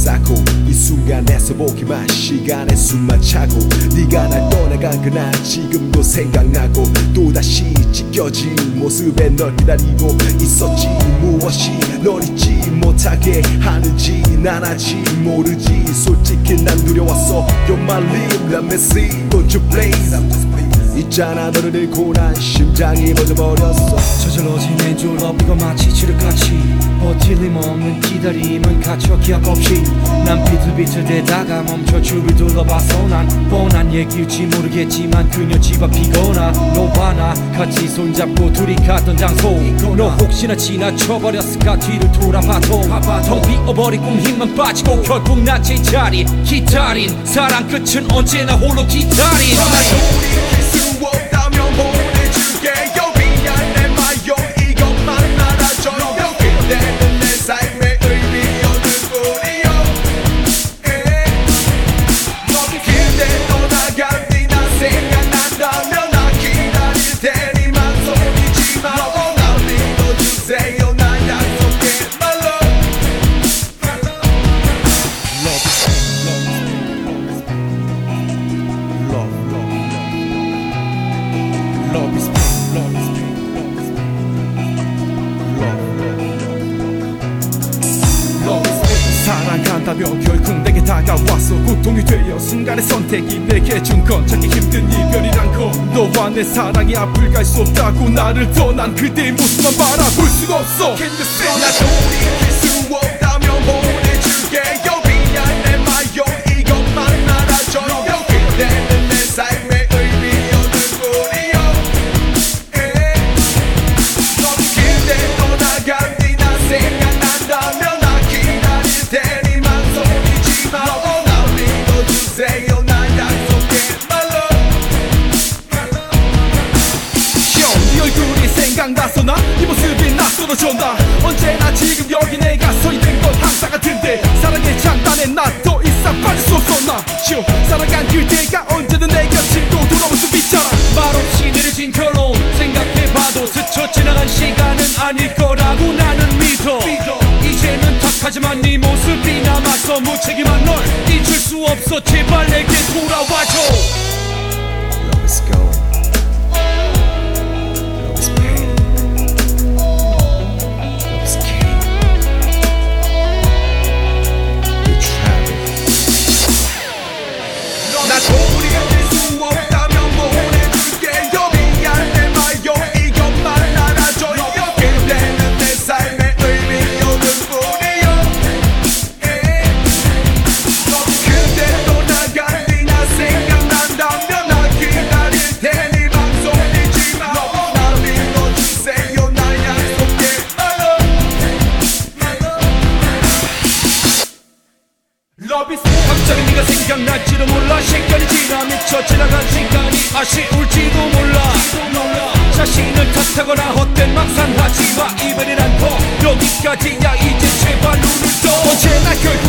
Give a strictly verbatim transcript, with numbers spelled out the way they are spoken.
쌓고 이 순간에서 보기만 시간에 숨만 차고 네가 날 떠나간 그날 지금도 생각나고 또다시 찢겨진 모습에 널 기다리고 있었지. 무엇이 널 잊지 못하게 하는지 난 아직 모르지. 솔직히 난 두려웠어. You're my lip, let me see, don't you please. 있잖아 너를 잃고 난 심장이 멎어버렸어. 저절로진 엔졸업 이거 마치 칠흑같이 버틸 힘 없는 기다림은 갇혀 기약 없이 난 비틀비틀대다가 멈춰 주위 둘러봐서 난 뻔한 얘기일지 모르겠지만 그녀 집 앞이거나 너와 나 같이 손잡고 둘이 갔던 장소 너 혹시나 지나쳐버렸을까 뒤를 돌아봐도 텅 비어버린 꿈 힘만 빠지고 결국 나 제자리 기다린 사랑 끝은 언제나 홀로 기다린 수 없다면 보내줄게. 미안 내 마요 이것만 알아줘요. 그대는 내 삶의 의미였는 뿐이요. 그대 떠나간 뒤 나 생각난다면 나 기다릴 테니 망설이지마. 날 믿어주세요. 난 약속해 my love. Love is pain, love is pain, love is pain, love, love, love is pain. 사랑한다며 결국 내게 다가왔어. 고통이 되어 순간의 선택이 내게 준 건 찾기 힘든 이별이란 거. 너와 내 사랑이 앞을 갈 수 없다고 나를 떠난 그대의 모습만 바라볼 순 없어. Can you say 나 돌이킬 수 없다면 보내줄게. 미안 내 마요 이것만 알아줘요. 그대는 내 삶의 생각난다면 나 기다릴 테니 망설이지마. 날 믿어주세요. 난 약속해 my love. 네 얼굴이 생각나서 나 이 모습이 낯설어져. 나 언제나 지금 여기 내가 서 있는 건 항상 같은데 사랑의 장단에 나 더 이상 빠질 수 없어. 나 지금 사랑한 그대가 언제든 내 곁으로 돌아올 수 있잖아. 말없이 느려진 결론 생각해봐도 스쳐 지나간 시간은 아닐 거라고 나는 믿어. 이제는 탁하지만 네 모습이 남아서 무책임한 널 잊을 수 없어. 제발 내게 돌아와줘. Love is gone. Love is pain. Love is king. You travel. 나 돌이킬 수 없다면 보내줄게. 미안 내 마요 이것만 알아줘요. 그대는 내 삶의 의미였는 뿐이요. 그대 떠나간 뒤 나 생각난다면 나 기다릴 테니 망설이지마. 날 믿어주세요. 날 약속해 my love. Love is 갑자기 네가 생각날지도 몰라. 시간이 지나 미쳐 지나간 시간이 아쉬울지도 몰라. 자신을 탓하거나 헛된 망상하지마. 이별이란 거 여기까지야. 이제 제발 눈을 떠. 언제나 결국